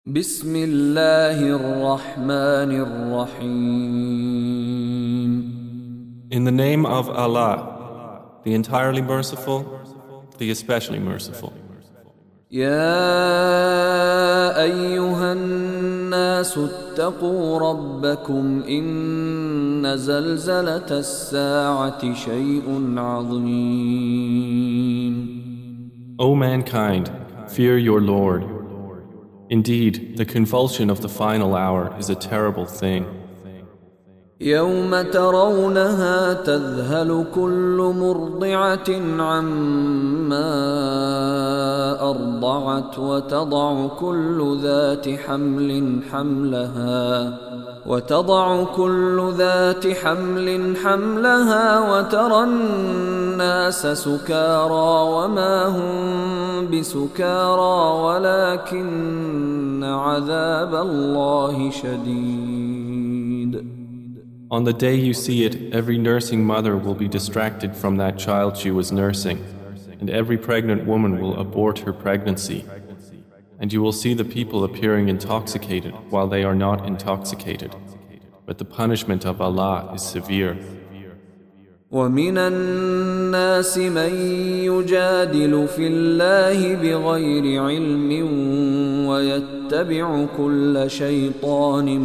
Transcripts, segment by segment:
بسم الله الرحمن الرحيم. In the name of Allah, the entirely merciful, the especially merciful. يا أيها الناس اتقوا ربكم إن زلزلة الساعة شيء عظيم. O mankind, fear your Lord. Indeed, the convulsion of the final hour is a terrible thing. يوم ترونها تذهل كل مرضعة عما أرضعت وتضع كل ذات حمل حملها وترى الناس سكارى وما هم بسكارى ولكن عذاب الله شديد. On the day you see it, every nursing mother will be distracted from that child she was nursing, and every pregnant woman will abort her pregnancy. And you will see the people appearing intoxicated while they are not intoxicated. But the punishment of Allah is severe. وَمِنَ النَّاسِ مَن يُجَادِلُ فِي اللَّهِ بِغَيْرِ عِلْمٍ وَيَتَّبِعُ كُلَّ شَيْطَانٍ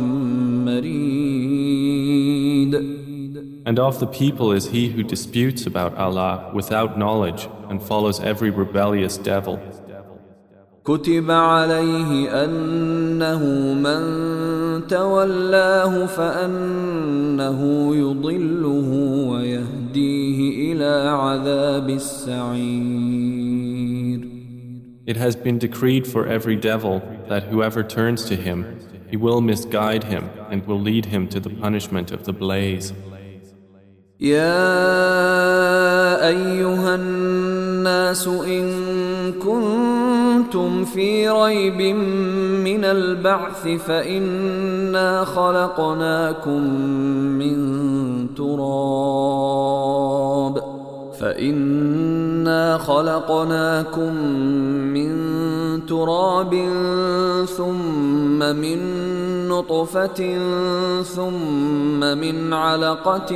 مَرِيدٍ. And of the people is he who disputes about Allah without knowledge and follows every rebellious devil. كتب عليه أنه من تولاه فأنه يضله ويهديه إلى عذاب السعير. It has been decreed for every devil that whoever turns to him, he will misguide him and will lead him to the punishment of the blaze. يا أيها الناس إن كنتم في ريب من البعث فإنا خلقناكم من تراب ثم من نطفة ثم من علقة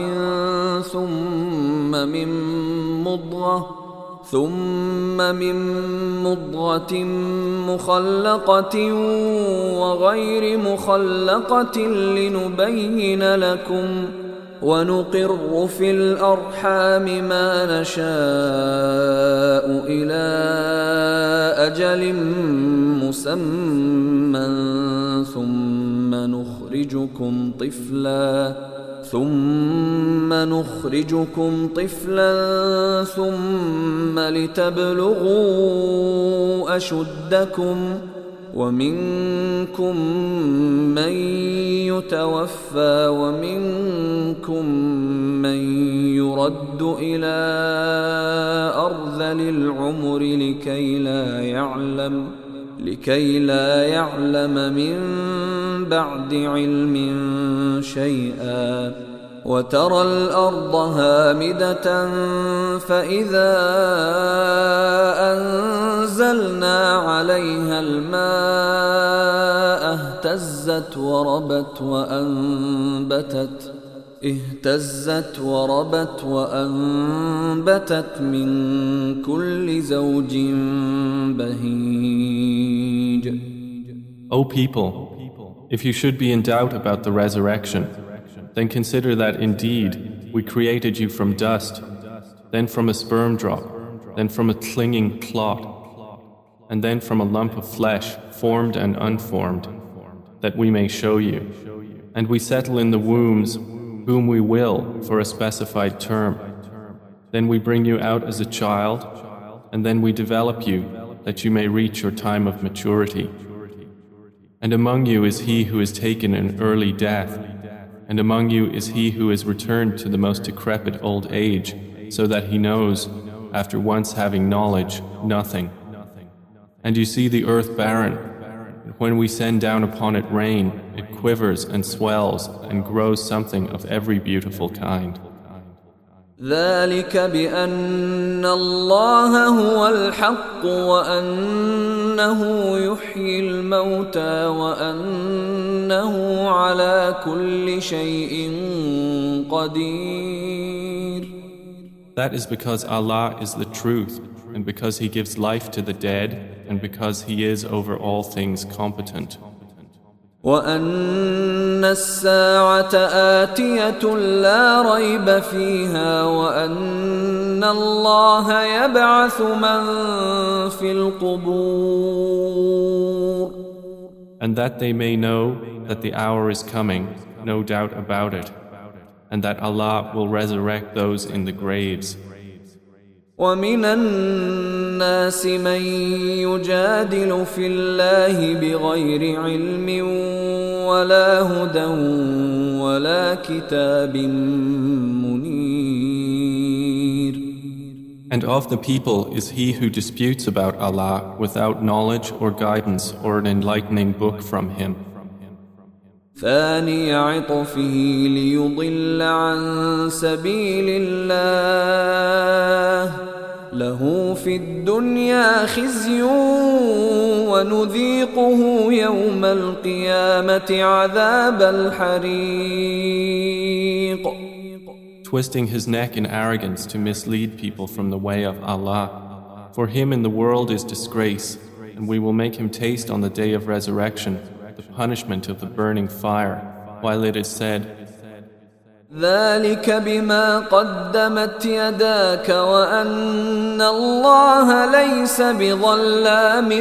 ثم من مضغة مخلقة وغير مخلقة لنبين لكم ونقر في الأرحام ما نشاء إلى أجل مسمى ثم نخرجكم طفلا ثم لتبلغوا أشدكم ومنكم من يتوفى ومنكم من يرد إلى أرذل العمر لكي لا يعلم من بعد علم شيئا وترى الأرض هامدة فإذا أنزلنا عليها الماء اهتزت وربت من كل زوج بهيج. O people, if you should be in doubt about the resurrection, then consider that indeed we created you from dust, then from a sperm drop, then from a clinging clot, and then from a lump of flesh, formed and unformed, that we may show you. And we settle in the wombs whom we will for a specified term. Then we bring you out as a child, and then we develop you that you may reach your time of maturity. And among you is he who is taken an early death, and among you is he who is returned to the most decrepit old age, so that he knows, after once having knowledge, nothing. And you see the earth barren, and when we send down upon it rain, it quivers and swells and grows something of every beautiful kind. ذلك بأن الله هو الحق وأن يحيي الموتى وأنه على كل شيء قدير. That is because Allah is the truth, and because He gives life to the dead, and because He is over all things competent. وأن الساعة آتية لا ريب فيها وأن الله يبعث من في القبور. And that they may know that the hour is coming, no doubt about it, and that Allah will resurrect those in the graves. ومن الناس من يجادل في الله بغير علم ولا هدى ولا كتاب منير. And of the people is he who disputes about Allah without knowledge or guidance or an enlightening book from Him. ثاني عطفه ليضل عن سبيل الله له في الدنيا خزي ونذيقه يوم القيامة عذاب الحريق. Twisting his neck in arrogance to mislead people from the way of Allah. For him in the world is disgrace, and we will make him taste on the day of resurrection the punishment of the burning fire, while it is said, ذلك بما قدمت يداك وأن الله ليس بظلام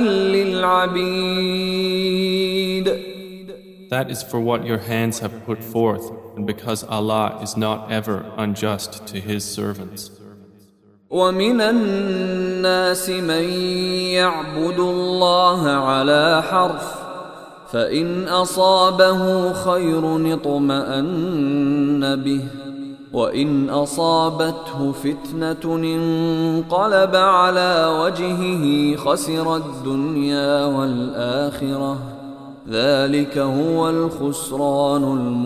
للعبيد. That is for what your hands have put forth, and because Allah is not ever unjust to His servants. ومن الناس من يعبد الله على حرف فإن أصابه خير اطمأن به وإن أصابته فتنة انقلب على وجهه خسر الدنيا والآخرة ذلك هو الخسران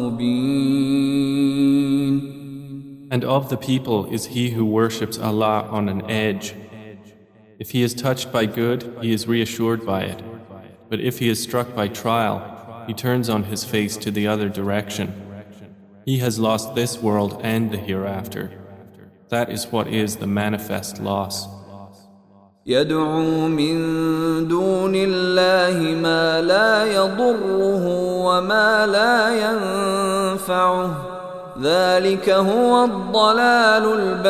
المبين. And of the people is he who worships Allah on an edge. If he is touched by good, he is reassured by it. But if he is struck by trial, he turns on his face to the other direction. He has lost this world and the hereafter. That is what is the manifest loss. يدعو من دون الله ما لا يضره وما لا ينفعه ذلك هو الضلال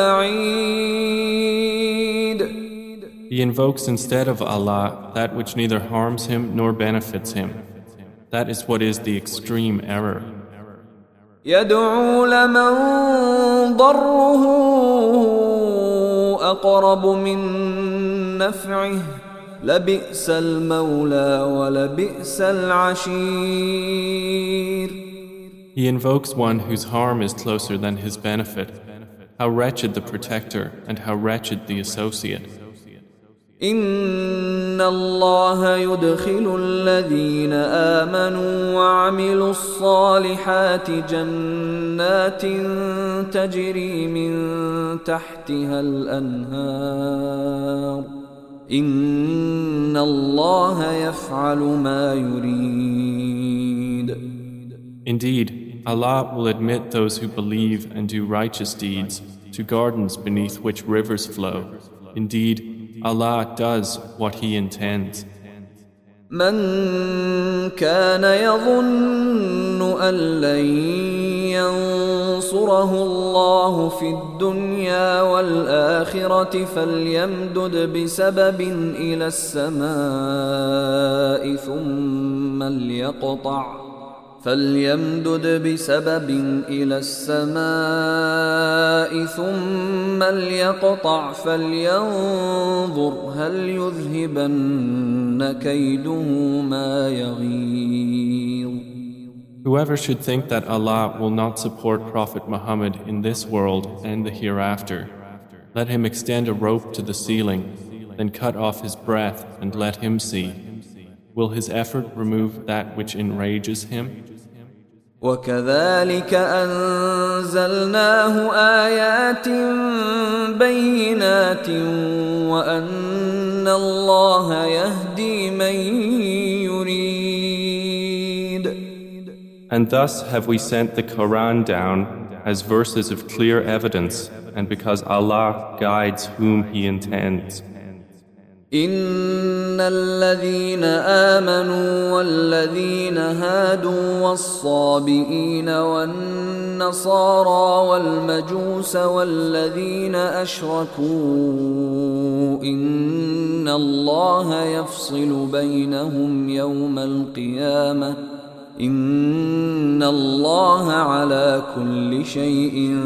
البعيد. He invokes instead of Allah that which neither harms him nor benefits him. That is what is the extreme error. يدعو لمن ضره أقرب من نفعه لبئس المولى ولبئس العشير. He invokes one whose harm is closer than his benefit. How wretched the protector and how wretched the associate. إن الله يدخل الذين آمنوا وعملوا الصالحات جنات تجري من تحتها الأنهار إن الله يفعل ما يريد. Indeed, Allah will admit those who believe and do righteous deeds to gardens beneath which rivers flow. Indeed, Allah does what He intends. من كان يظن أن لن ينصره الله في الدنيا والآخرة فليمدد بسبب إلى السماء ثم ليقطع فلينظر هل يذهبن كيده ما يغيظ. Whoever should think that Allah will not support Prophet Muhammad in this world and the hereafter, let him extend a rope to the ceiling, then cut off his breath and let him see. Will his effort remove that which enrages him? وكذلك أنزلناه آيات بينات وأن الله يهدي من يريد. And thus have we sent the Quran down as verses of clear evidence, and because Allah guides whom He intends. إن الذين آمنوا والذين هادوا والصابئين والنصارى والمجوس والذين أشركوا إن الله يفصل بينهم يوم القيامة إن الله على كل شيء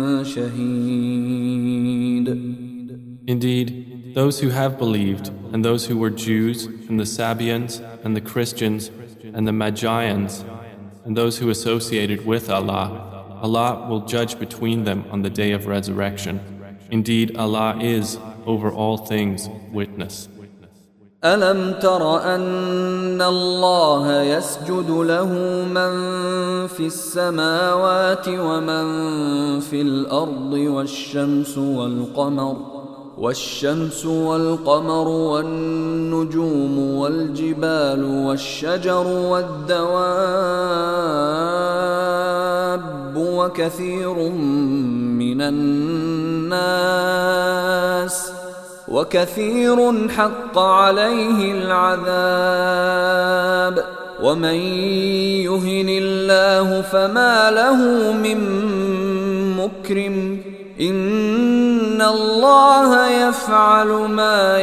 شهيد. Indeed, those who have believed, and those who were Jews, and the Sabians, and the Christians, and the Magians, and those who associated with Allah, Allah will judge between them on the day of resurrection. Indeed, Allah is, over all things, witness. ألم تر أن الله يسجد له من في السماوات ومن في الأرض والشمس والقمر والنجوم والجبال والشجر والدواب وكثير حق عليه العذاب ومن يهن الله فما له من مكرم إن الله يفعل ما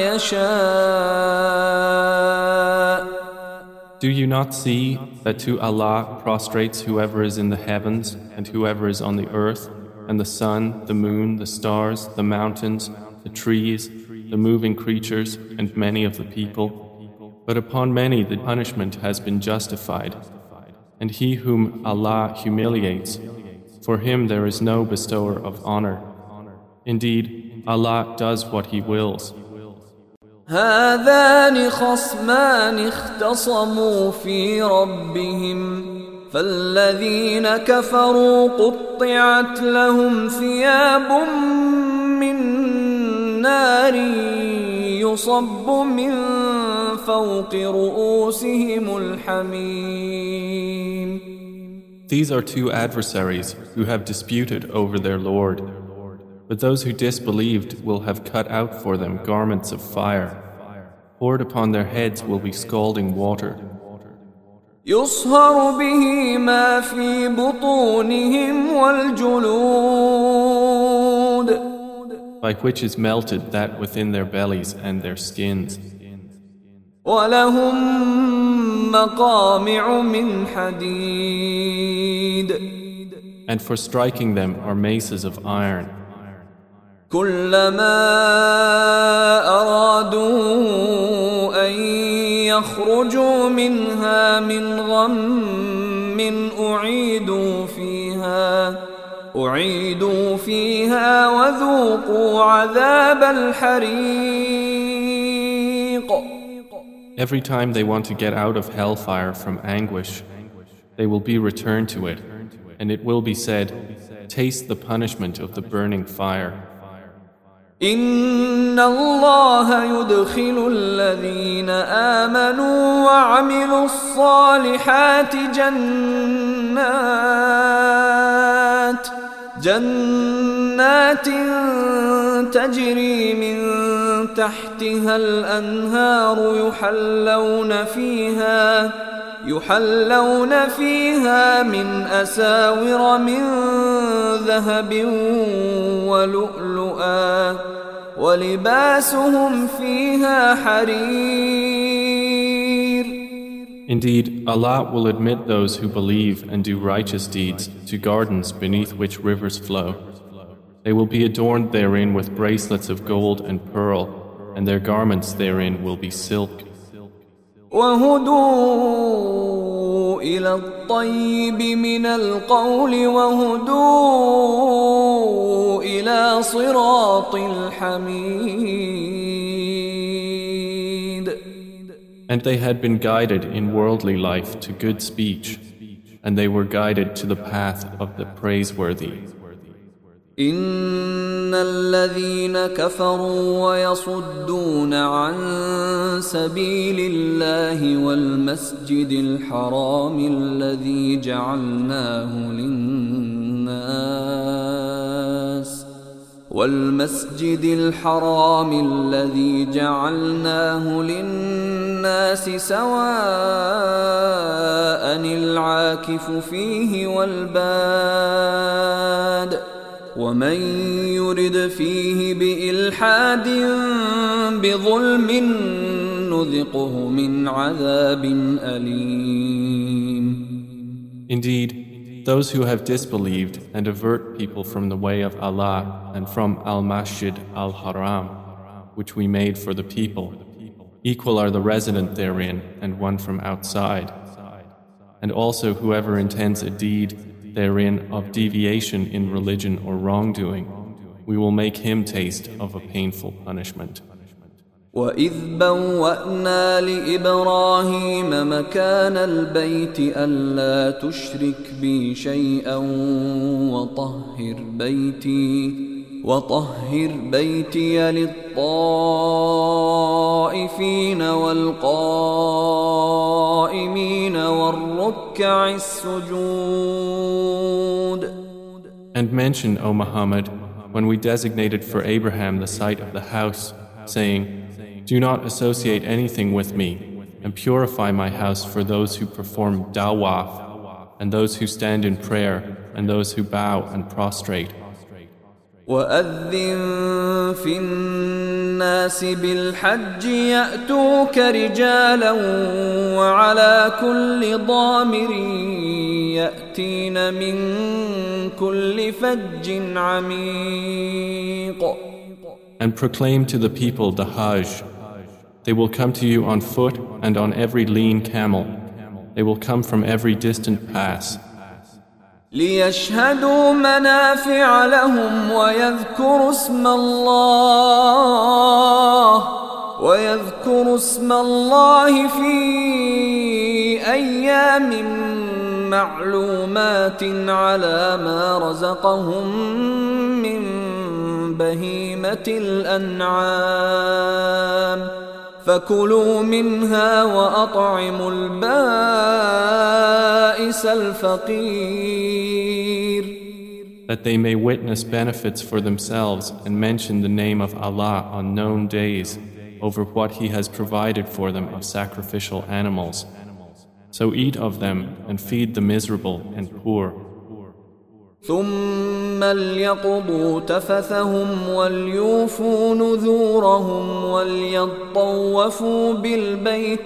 يشاء. Do you not see that to Allah prostrates whoever is in the heavens and whoever is on the earth, and the sun, the moon, the stars, the mountains, the trees, the moving creatures, and many of the people? But upon many the punishment has been justified, and he whom Allah humiliates, for him there is no bestower of honor. Indeed, Allah does what He wills. هذان خصمان اختصموا في ربهم فالذين كفروا قطعت لهم ثياب من نار يصب من فوق رؤوسهم الحميم. These are two adversaries who have disputed over their Lord. But those who disbelieved will have cut out for them garments of fire. Poured upon their heads will be scalding water. يصهر به ما في بطونهم والجلود. By which is melted that within their bellies and their skins. ولهم مقامع من حديد. And for striking them are maces of iron. كلما أرادوا أن يخرجوا منها من غم أعيدوا فيها وذوقوا عذاب الحريق. Every time they want to get out of hellfire from anguish, they will be returned to it, and it will be said, taste the punishment of the burning fire. إن الله يدخل الذين آمنوا وعملوا الصالحات جنات تجري من تحتها الأنهار يحلون فيها من أساور من ذهب ولؤلؤا ولباسهم فيها حرير. Indeed, Allah will admit those who believe and do righteous deeds to gardens beneath which rivers flow. They will be adorned therein with bracelets of gold and pearl, and their garments therein will be silk. وهدوا إلى الطيب من القول وهدوا إلى صراط الحميد. And they had been guided in worldly life to good speech, and they were guided to the path of the praiseworthy. إن الذين كفروا ويصدون عن سبيل الله والمسجد الحرام الذي جعلناه للناس سواء العاكف فيه والباد ومن يرد فيه بإلحاد بظلم نذقه من عذاب أليم. Indeed, those who have disbelieved and avert people from the way of Allah and from Al-Masjid Al-Haram, which we made for the people, equal are the resident therein and one from outside. And also whoever intends a deed therein of deviation in religion or wrongdoing, we will make him taste of a painful punishment. وَإِذْ بَوَّأْنَا لِإِبْرَاهِيمَ مَكَانَ الْبَيْتِ أَلَّا تُشْرِكْ بِي شَيْئًا وَطَهِّرْ بَيْتِيَ لِلطَّائِفِينَ وَالْقَائِمِينَ وَالرُّكَّعِ السُّجُودِ. And mention, O Muhammad, when we designated for Abraham the site of the house, saying, do not associate anything with me, and purify my house for those who perform dawaf, and those who stand in prayer, and those who bow and prostrate. وَأَذِّن فِي النَّاسِ بِالْحَجِّ يَأْتُوكَ رِجَالًا وَعَلَى كُلِّ ضَامِرٍ يَأْتِينَ مِنْ كُلِّ فَجٍّ عَمِيقٍ. And proclaim to the people the Hajj. They will come to you on foot and on every lean camel. They will come from every distant pass. لِيَشْهَدُوا مَنَافِعَ لَهُمْ وَيَذْكُرُوا اسْمَ الله في أيام معلومات على ما رزقهم من بهيمة الأنعام فكلوا منها وأطعموا البائس الفقير. That they may witness benefits for themselves and mention the name of Allah on known days over what He has provided for them of sacrificial animals. So eat of them and feed the miserable and poor. ثم ليقضوا تفثهم وليوفوا نذورهم وليطوفوا بالبيت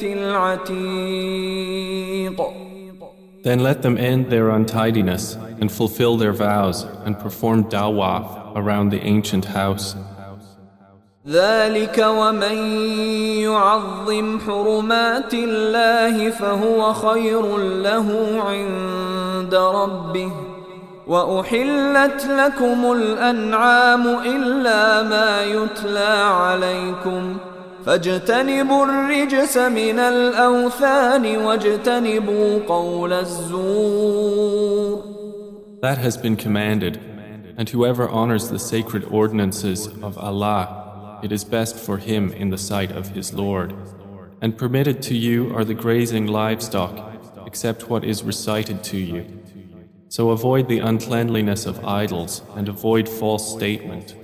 العتيق. Then let them end their untidiness and fulfill their vows and perform dawaf around the ancient house. ذلك ومن يعظم حرمات الله فهو خير له عند ربه وأحلت لكم الأنعام إلا ما يتلى عليكم فاجتنبوا الرجس من الأوثان واجتنبوا قول الزور. That has been commanded, and whoever honors the sacred ordinances of Allah, it is best for him in the sight of his Lord. And permitted to you are the grazing livestock, except what is recited to you. So avoid the uncleanliness of idols and avoid false statement.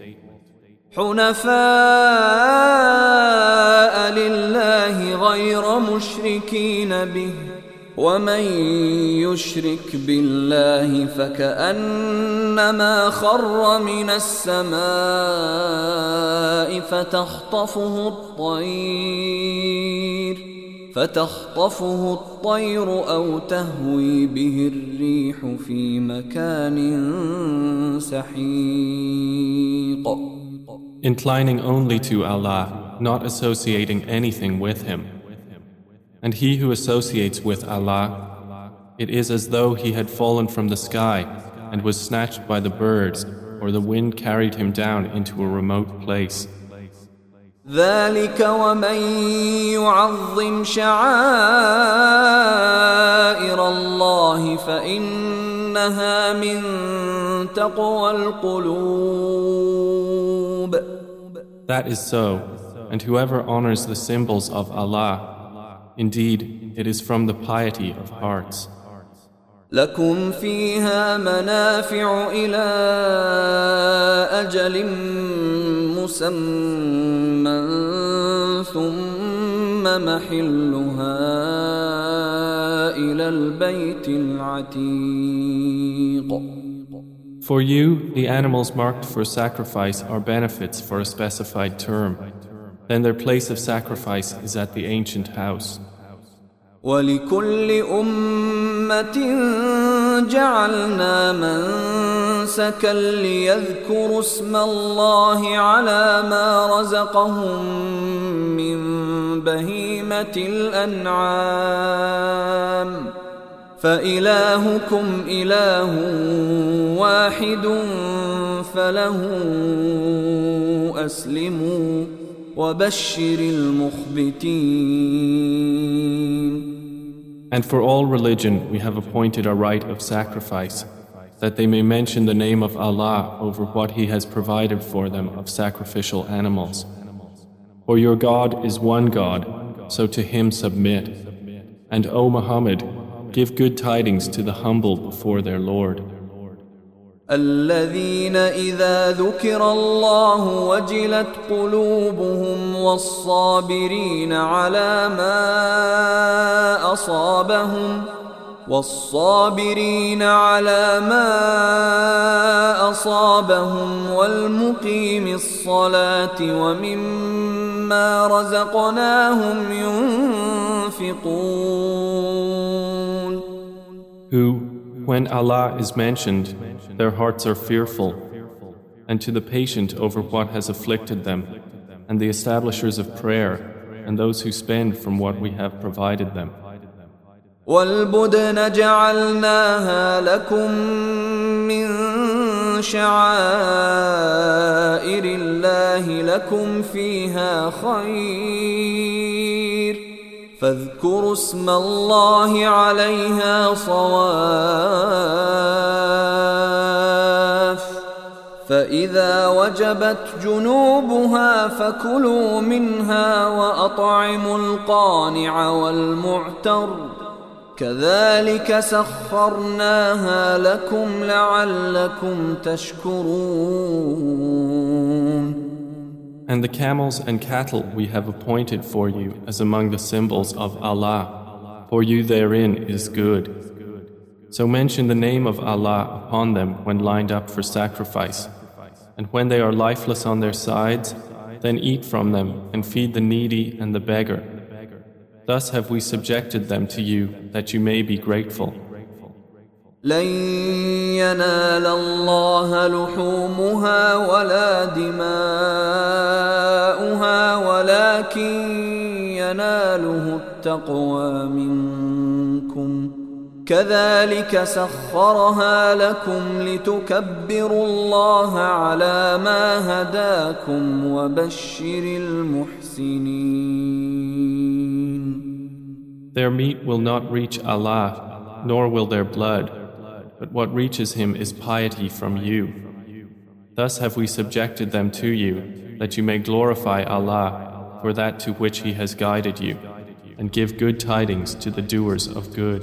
حنفاء لله غير مشركين به ومن يشرك بالله فكأنما خر من السماء فتخطفه الطير أو تهوي به الريح في مكان سحيق. Inclining only to Allah, not associating anything with Him. And he who associates with Allah, it is as though he had fallen from the sky and was snatched by the birds, or the wind carried him down into a remote place. ذلك ومن يعظم شعائر الله فإن إنها من تقوى القلوب. That is so, and whoever honors the symbols of Allah, indeed, it is from the piety of hearts. لكم فيها منافع إلى أجل مسمى ثم محلها إلى البيت العتيق. For you, the animals marked for sacrifice are benefits for a specified term. Then their place of sacrifice is at the ancient house. ولكل أمة جعلنا منسكا ليذكروا اسم الله على ما رزقهم من بهيمة الأنعام فإلهكم إله واحد فله أسلموا وبشر المخبتين. And for all religion we have appointed a rite of sacrifice, that they may mention the name of Allah over what He has provided for them of sacrificial animals. For your God is one God, so to Him submit. And O Muhammad, give good tidings to the humble before their Lord. الذين إذا ذكر الله وجلت قلوبهم والصابرين على ما أصابهم والمقيم الصلاة ومما رزقناهم ينفقون. Who, when Allah is mentioned, their hearts are fearful, and to the patient over what has afflicted them, and the establishers of prayer, and those who spend from what we have provided them. وَالْبُدْنَ جَعَلْنَاهَا لَكُم مِّن شَعَائِرِ اللَّهِ لَكُمْ فِيهَا خَيْرٌ فاذكروا اسم الله عليها صواف فإذا وجبت جنوبها فكلوا منها وأطعموا القانع والمعتر كذلك سخرناها لكم لعلكم تشكرون. And the camels and cattle we have appointed for you as among the symbols of Allah. For you therein is good. So mention the name of Allah upon them when lined up for sacrifice. And when they are lifeless on their sides, then eat from them and feed the needy and the beggar. Thus have we subjected them to you that you may be grateful. لن ينال الله لحومها ولا دماؤها ولكن يناله التقوى منكم كذلك سخرها لكم لتكبروا الله على ما هداكم وبشر المحسنين. Their meat will not reach Allah, nor will their blood, but what reaches Him is piety from you. Thus have we subjected them to you, that you may glorify Allah for that to which He has guided you, and give good tidings to the doers of good.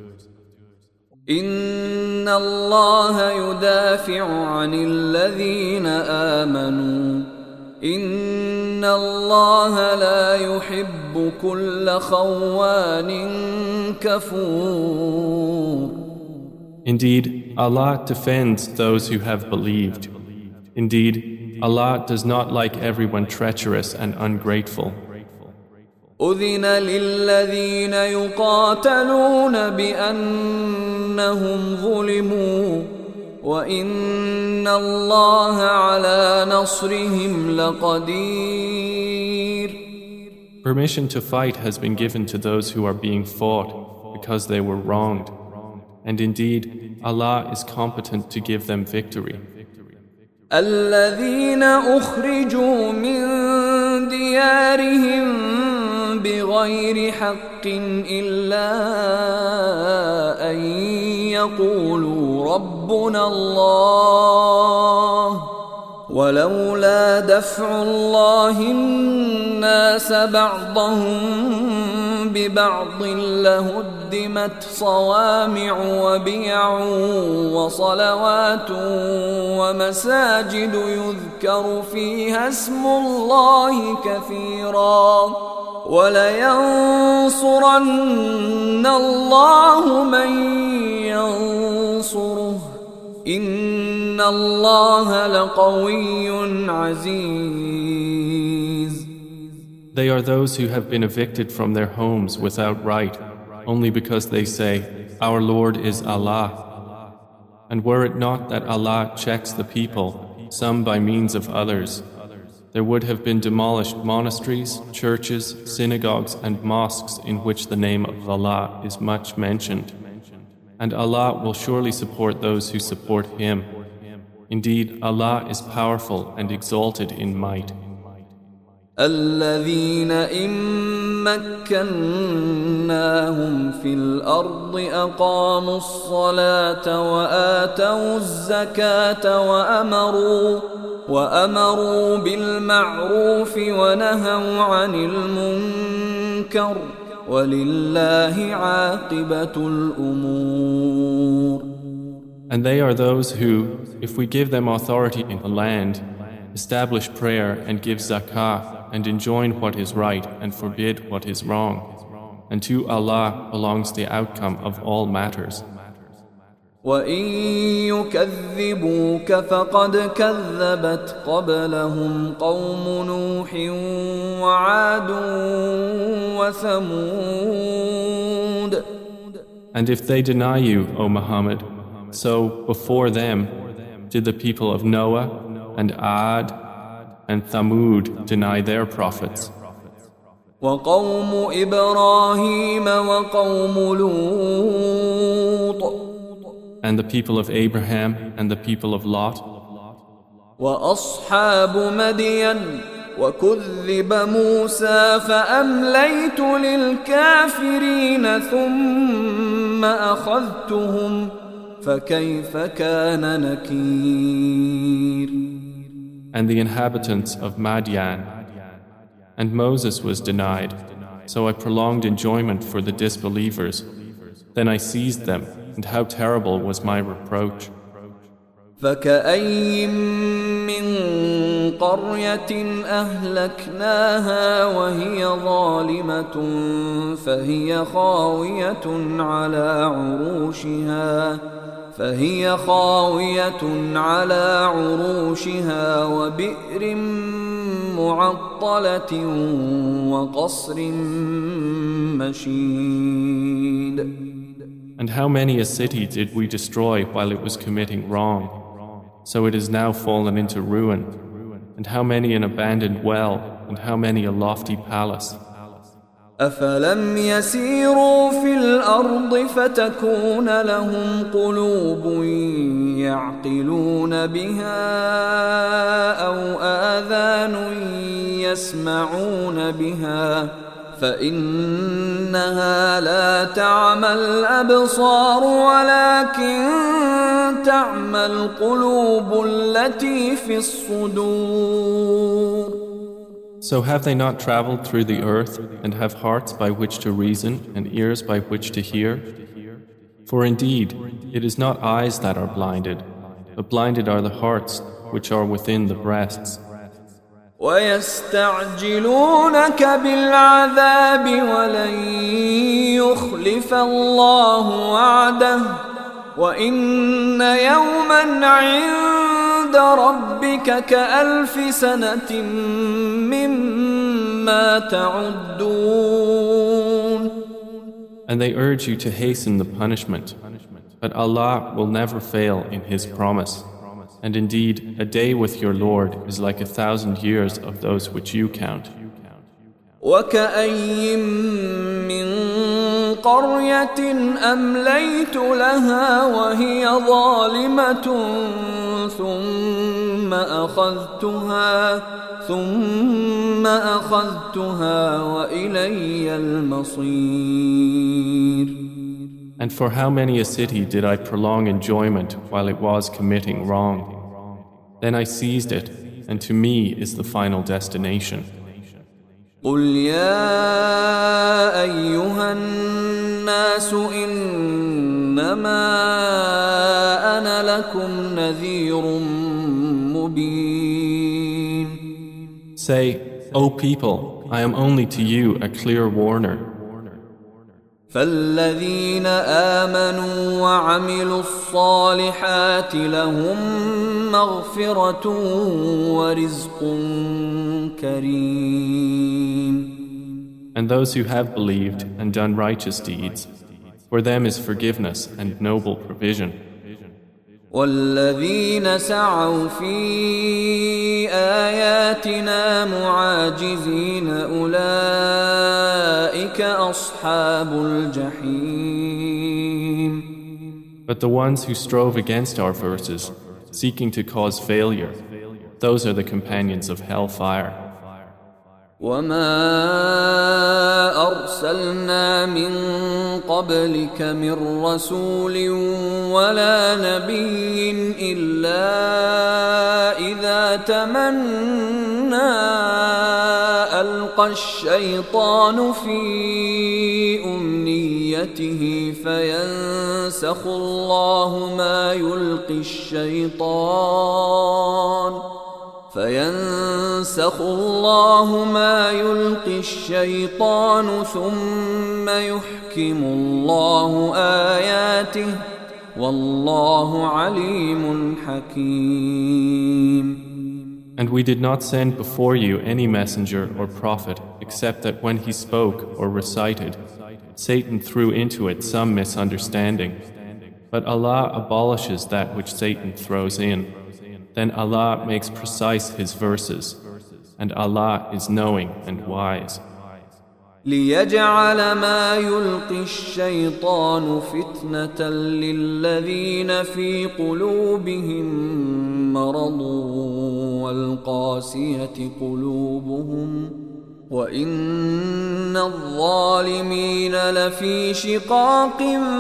إن الله يدافع عن الذين آمنوا إن الله لا يحب كل خوان كفور. Indeed, Allah defends those who have believed. Indeed, Allah does not like everyone treacherous and ungrateful. أذن للذين يقاتلون بأنهم ظلموا وإن الله على نصرهم لقدير. Permission to fight has been given to those who are being fought because they were wronged. And indeed, Allah is competent to give them victory. الذين أخرجوا من ديارهم بغير حق إلا أن يقولوا ربنا الله ولولا دفع الله الناس بعضهم ببعض لهدمت صوامع وبيع وصلوات ومساجد يذكر فيها اسم الله كثيرا ولينصرن الله من ينصره إن الله لقوي عزيز. They are those who have been evicted from their homes without right, only because they say, Our Lord is Allah. And were it not that Allah checks the people, some by means of others, there would have been demolished monasteries, churches, synagogues and mosques in which the name of Allah is much mentioned. And Allah will surely support those who support Him. Indeed, Allah is powerful and exalted in might. الذين إن مكناهم في الأرض أقاموا الصلاة وآتوا الزكاة وأمروا بالمعروف ونهوا عن المنكر ولله عاقبة الأمور. And they are those who, if we give them authority in the land, establish prayer and give zakah and enjoin what is right and forbid what is wrong. And to Allah belongs the outcome of all matters. وَإِن يُكَذِّبُوكَ فَقَدْ كَذَّبَتْ قَبْلَهُمْ قَوْمُ نُوحٍ وَعَادٌ وَثَمُودَ. And if they deny you, O Muhammad, so before them did the people of Noah and Ad and Thamud deny their prophets. وَقَوْمُ إِبْرَاهِيمَ وَقَوْمُ لُوطٍ. And the people of Abraham and the people of Lot. وَأَصْحَابُ مَدْيَنَ وَكُذِّبَ مُوسَى فَأَمْلَيْتُ لِلْكَافِرِينَ ثُمَّ أَخَذْتُهُمْ فَكَيْفَ كَانَ نَكِيرِ. And the inhabitants of Madian. And Moses was denied, so I prolonged enjoyment for the disbelievers. Then I seized them, and how terrible was my reproach. فَكَأَيٍّ مِّن قَرْيَةٍ أَهْلَكْنَاهَا وَهِيَ ظَالِمَةٌ فهي خاوية على عروشها وبئر معطلة وقصر مشيد. And how many a city did we destroy while it was committing wrong? So it is now fallen into ruin. And how many an abandoned well, and how many a lofty palace. أفلم يسيروا في الأرض فتكون لهم قلوب يعقلون بها أو آذان يسمعون بها فإنها لا تعمى الأبصار ولكن تعمى القلوب التي في الصدور. So have they not traveled through the earth and have hearts by which to reason and ears by which to hear? For indeed, it is not eyes that are blinded, but blinded are the hearts which are within the breasts. وَيَسْتَعْجِلُونَكَ بِالْعَذَابِ وَلَن يُخْلِفَ اللَّهُ وَعْدَهُ وَإِنَّ يَوْمًا عِندَ رَبِّكَ كَأَلْفِ سَنَةٍ مِّمَّا تَعُدُّونَ. And they urge you to hasten the punishment, but Allah will never fail in His promise. And indeed, a day with your Lord is like 1,000 years of those which you count. وَكَأَيٍّ مِّن قَرْيَةٍ أَمْلَيْتُ لَهَا وَهِيَ ظَالِمَةٌ ثُمَّ أَخَذْتُهَا وَإِلَيَّ الْمَصِيرُ. And for how many a city did I prolong enjoyment while it was committing wrong? Then I seized it, and to me is the final destination. قل يا أيها الناس إنما أنا لكم نذير مبين. Say, O people, I am only to you a clear warner. فالذين آمنوا وعملوا الصالحات لهم مغفرة ورزق كريم. And those who have believed and done righteous deeds, for them is forgiveness and noble provision. والذين سعوا في آياتنا معاجزين أولئك أصحاب الجحيم. But the ones who strove against our verses, seeking to cause failure, those are the companions of hellfire. وما أرسلنا من قبلك من رسول ولا نبي إلا إذا تمنى ألقى الشيطان في أمنيته فينسخ الله ما يلقي الشيطان ثم يحكم الله آياته والله عليم حكيم. And we did not send before you any messenger or prophet except that when he spoke or recited, Satan threw into it some misunderstanding. But Allah abolishes that which Satan throws in. Then Allah makes precise His verses, and Allah is knowing and wise. ليجعل ما يلقي الشيطان فتنة للذين في قلوبهم مرض والقاسية قلوبهم وإن الظالمين لفي شقاق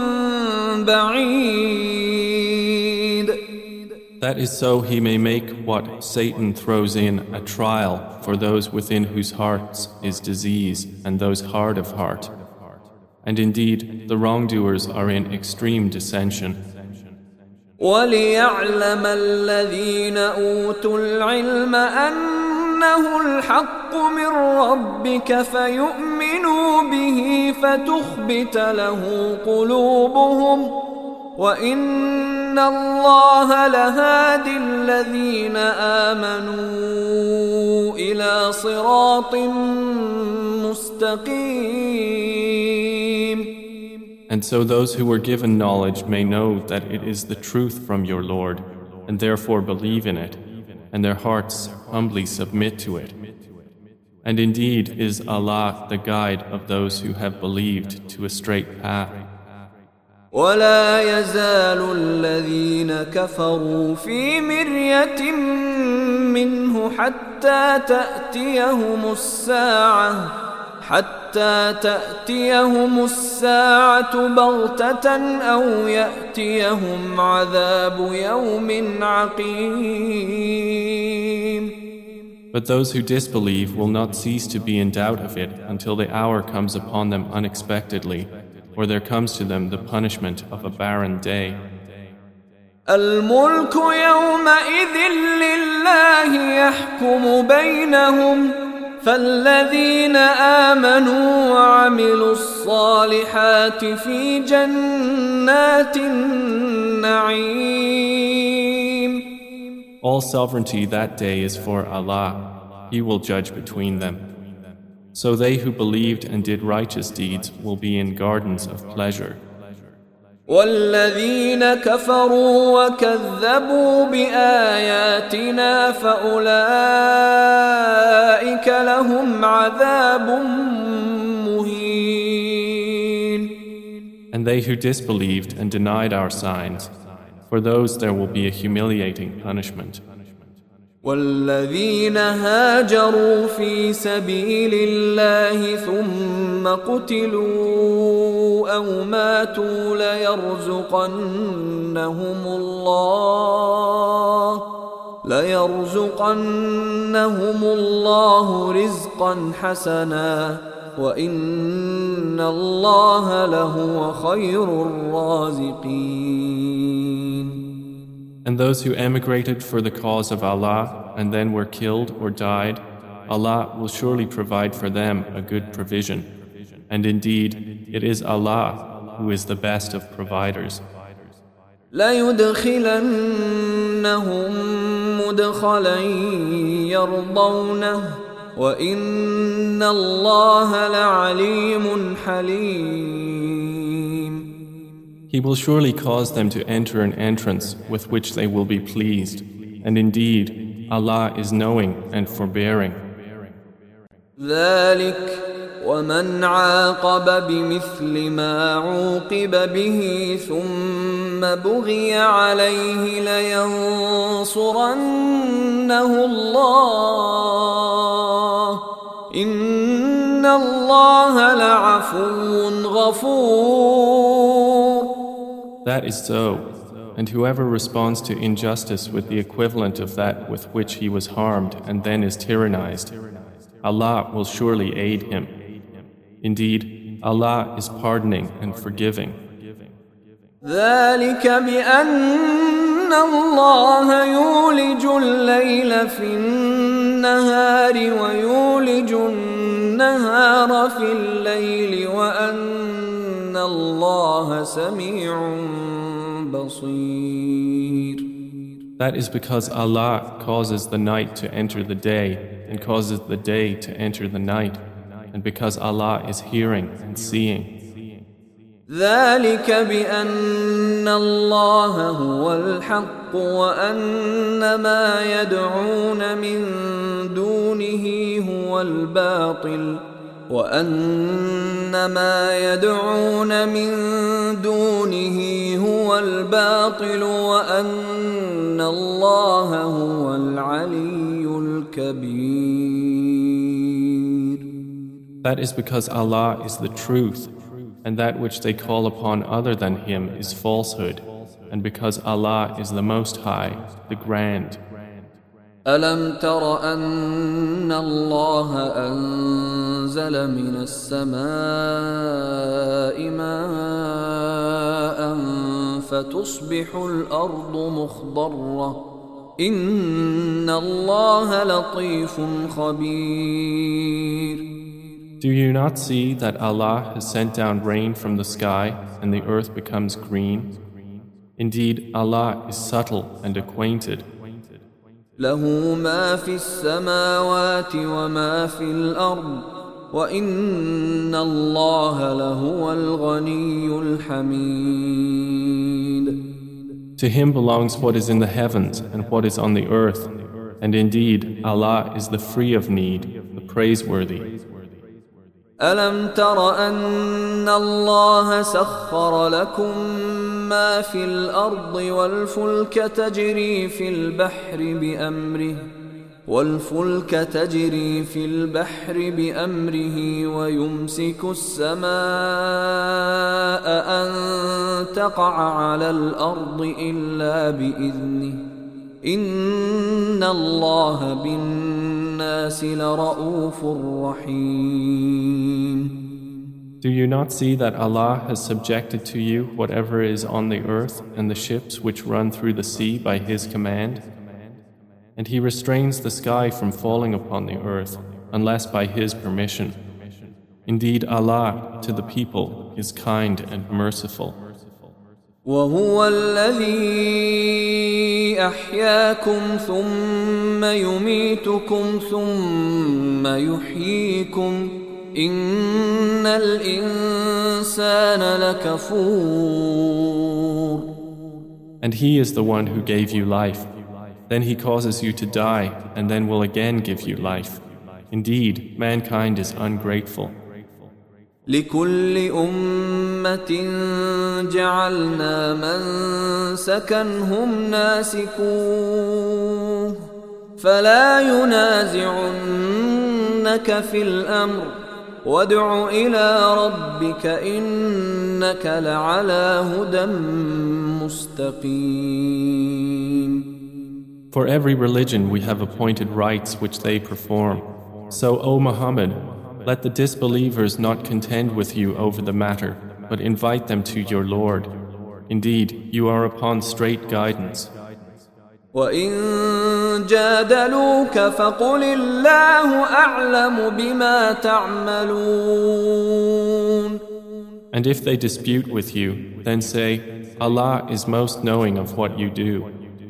بعيد. That is so he may make what Satan throws in a trial for those within whose hearts is disease and those hard of heart. And indeed, the wrongdoers are in extreme dissension. وَلِيَعْلَمَ الَّذِينَ أُوتُوا الْعِلْمَ أَنَّهُ الْحَقُّ مِنْ رَبِّكَ فَيُؤْمِنُوا بِهِ فَتُخْبِتَ لَهُ قُلُوبُهُمْ وَإِنَّ اللَّهَ لَهَادِي الَّذِينَ آمَنُوا إِلَى صِرَاطٍ مُسْتَقِيمٍ. And so those who were given knowledge may know that it is the truth from your Lord, and therefore believe in it, and their hearts humbly submit to it. And indeed is Allah the guide of those who have believed to a straight path. ولا يزال الذين كفروا في مرية منه حتى تأتيهم الساعة بغتة أو يأتيهم عذاب يوم عقيم. But those who disbelieve will not cease to be in doubt of it until the hour comes upon them unexpectedly, or there comes to them the punishment of a barren day. الملك يومئذ لله يحكم بينهم فالذين آمنوا وعملوا الصالحات في جنات النعيم. All sovereignty that day is for Allah. He will judge between them. So they who believed and did righteous deeds will be in gardens of pleasure. والذين كفروا وكذبوا بآياتنا فأولئك لهم عذاب مهين. And they who disbelieved and denied our signs, for those there will be a humiliating punishment. والذين هاجروا في سبيل الله ثم قتلوا أو ماتوا ليرزقنهم الله رزقا حسنا وإن الله لهو خير الرازقين. And those who emigrated for the cause of Allah and then were killed or died, Allah will surely provide for them a good provision. And indeed, it is Allah who is the best of providers. لَيُدْخِلَنَّهُمْ مُدْخَلًا يَرْضَوْنَهُ وَإِنَّ اللَّهَ لَعَلِيمٌ حَلِيمٌ. He will surely cause them to enter an entrance with which they will be pleased. And indeed, Allah is knowing and forbearing. ذلك ومن عاقب بمثل ما عوقب به ثم بغي عليه لينصرنه الله إن الله لعفو غفور. That is so, and whoever responds to injustice with the equivalent of that with which he was harmed and then is tyrannized, Allah will surely aid him. Indeed, Allah is pardoning and forgiving. ذلك بأن الله يولج الليل في النهار ويولج النهار في الليل وأن الله سميع بصير. That is because Allah causes the night to enter the day and causes the day to enter the night, and because Allah is hearing and seeing. ذلك بأن الله هو الحق وأن ما يدعون من دونه هو الباطل وأن ما يدعون من دونه هو الباطل وأن الله هو العلي الكبير. That is because Allah is the truth, and that which they call upon other than Him is falsehood, and because Allah is the Most High, the Grand. ألم تر أن الله أنزل من السماء ماء فتصبح الأرض مخضرة إن الله لطيف خبير. Do you not see that Allah has sent down rain from the sky and the earth becomes green? Indeed, Allah is subtle and acquainted. له ما في السماوات وما في الأرض وإن الله لهو الغني الحميد. To Him belongs what is in the heavens and what is on the earth, and indeed Allah is the free of need, the praiseworthy. ألم تر أن الله سخر لكم ما في الأرض والفلك تجري في البحر بأمره ويمسك السماء أن تقع على الأرض إلا بإذنه إن الله بالناس لرؤوف رحيم. Do you not see that Allah has subjected to you whatever is on the earth and the ships which run through the sea by His command? And He restrains the sky from falling upon the earth unless by His permission. Indeed, Allah to the people is kind and merciful. وهو الذي أحياكم ثم يميتكم ثم يحييكم إن الإنسان لكفور. And He is the one who gave you life. Then He causes you to die and then will again give you life. Indeed, mankind is ungrateful. لكل أمة جعلنا منسكا هم ناسكوه فلا ينازعنك في الأمر وادع إلى ربك إنك لعلى هدى مستقيم. For every religion we have appointed rites which they perform. So, O Muhammad, let the disbelievers not contend with you over the matter, but invite them to your Lord. Indeed, you are upon straight guidance. وَإِن جَادَلُوكَ فَقُلِ اللَّهُ أَعْلَمُ بِمَا تَعْمَلُونَ. And if they dispute with you, then say, Allah is most knowing of what you do.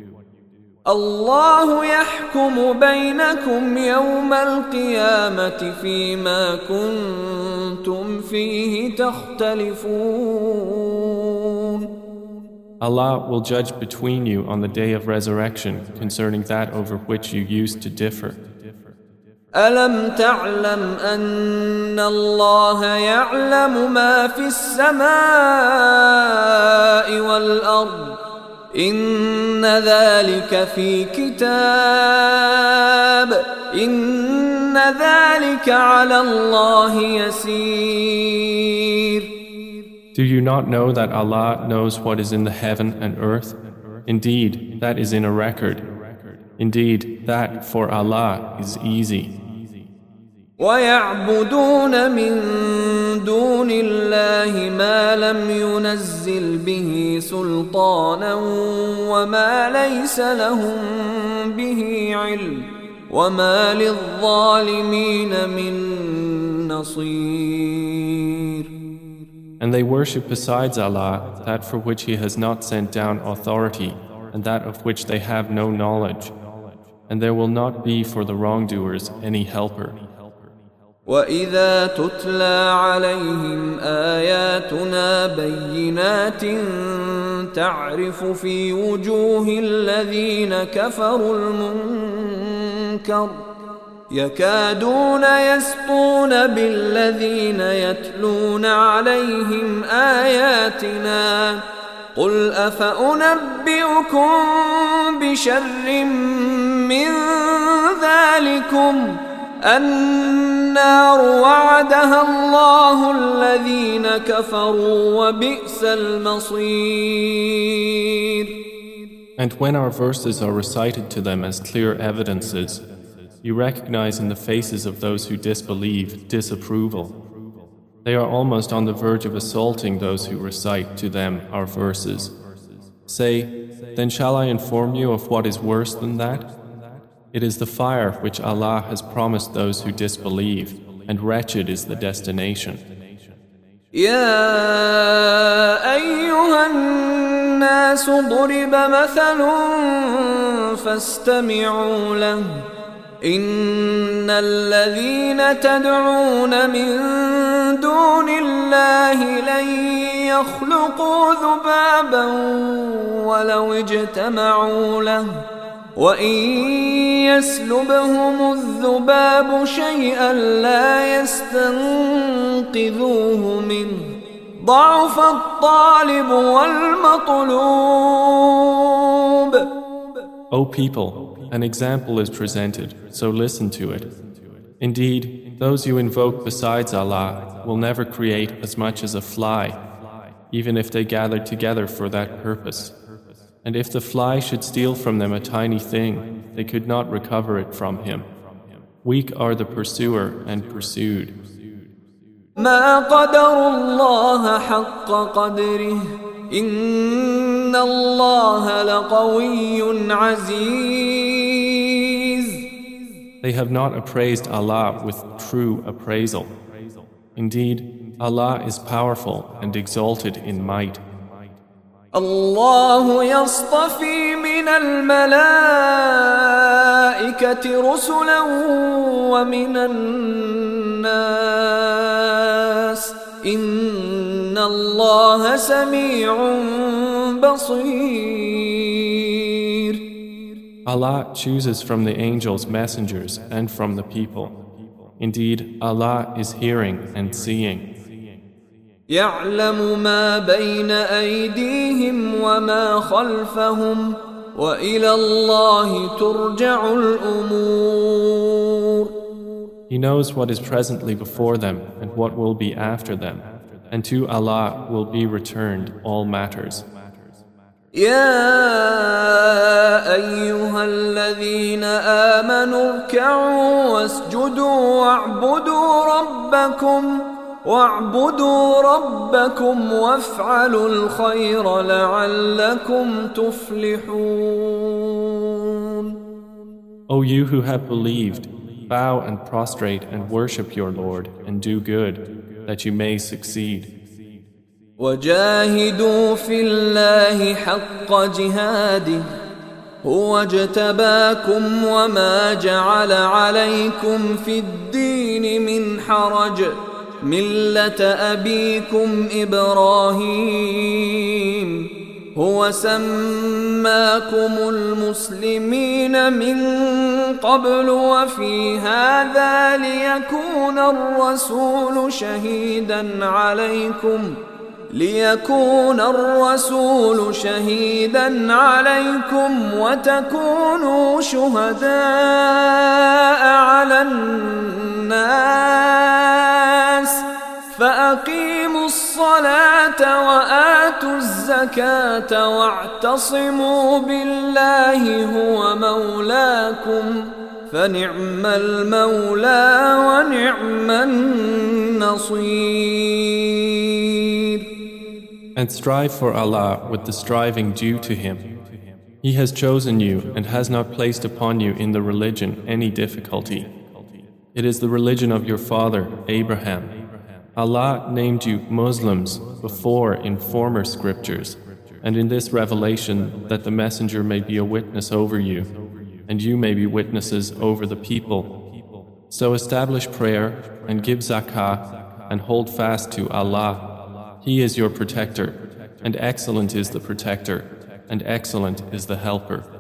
الله يحكم بينكم يوم القيامة فيما كنتم فيه تختلفون. Allah will judge between you on the day of resurrection concerning that over which you used to differ. ألم تعلم أن الله يعلم ما في السماء والأرض إن ذلك في كتاب إن ذلك على الله يسير. Do you not know that Allah knows what is in the heaven and earth? Indeed, that is in a record. Indeed, that for Allah is easy. وَيَعْبُدُونَ مِن دُونِ اللَّهِ مَا لَمْ يُنَزِّلْ بِهِ سُلْطَانًا وَمَا لَيْسَ لَهُم بِهِ عِلْمٌ وَمَا لِلظَّالِمِينَ مِن نَّصِيرٍ. And they worship besides Allah that for which He has not sent down authority and that of which they have no knowledge. And there will not be for the wrongdoers any helper. وَإِذَا تُتْلَى عَلَيْهِمْ آيَاتُنَا بَيِّنَاتٍ تَعْرِفُ فِي وُجُوهِ الَّذِينَ كَفَرُوا الْمُنكَرَ يَكَادُونَ يَسْطُونَ بِالَّذِينَ يَتْلُونَ عَلَيْهِمْ آيَاتِنَا قُلْ أَفَأُنَبِّئُكُم بِشَرٍّ مِّن ذَلِكُمْ النار وعدها الله الذين كفروا وبئس المصير. And when our verses are recited to them as clear evidences, you recognize in the faces of those who disbelieve disapproval. They are almost on the verge of assaulting those who recite to them our verses. Say, then shall I inform you of what is worse than that? It is the fire which Allah has promised those who disbelieve, and wretched is the destination. يا أيها الناس ضرب مثل فاستمعوا له إن الذين تدعون من دون الله لن يخلقوا ذبابا ولو اجتمعوا له وإن يسلبهم الذباب شيئا لا يستنقذوه منه ضعف الطالب والمطلوب. O people, an example is presented, so listen to it. Indeed, those you invoke besides Allah will never create as much as a fly, even if they gathered together for that purpose. And if the fly should steal from them a tiny thing, they could not recover it from him. Weak are the pursuer and pursued. ما قدر الله حق قدره إن الله لقوي عزيز. They have not appraised Allah with true appraisal. Indeed, Allah is powerful and exalted in might. الله يصطفي من الملائكة رسلا ومن الناس إن الله سميع بصير. Allah chooses from the angels messengers and from the people. Indeed, Allah is hearing and seeing. يعلم ما بين أيديهم وما خلفهم وإلى الله ترجع الأمور. He knows what is presently before them and what will be after them, and to Allah will be returned all matters. يا أيها الذين آمنوا اركعوا واسجدوا واعبدوا ربكم وافعلوا الخير لعلكم تفلحون. O you who have believed, bow and prostrate and worship your Lord and do good, that you may succeed. وجاهدوا في الله حق جهاده هو اجتباكم وما جعل عليكم في الدين من حرج ملة أبيكم إبراهيم هو سماكم المسلمين من قبل وفي هذا ليكون الرسول شهيدا عليكم وتكونوا شهداء على الناس فأقيموا الصلاة وآتوا الزكاة واعتصموا بالله هو مولاكم فنعم المولى ونعم النصير. And strive for Allah with the striving due to Him. He has chosen you and has not placed upon you in the religion any difficulty. It is the religion of your father, Abraham. Allah named you Muslims before in former scriptures, and in this revelation that the Messenger may be a witness over you, and you may be witnesses over the people. So establish prayer and give zakah and hold fast to Allah. He is your protector, and excellent is the protector, and excellent is the helper.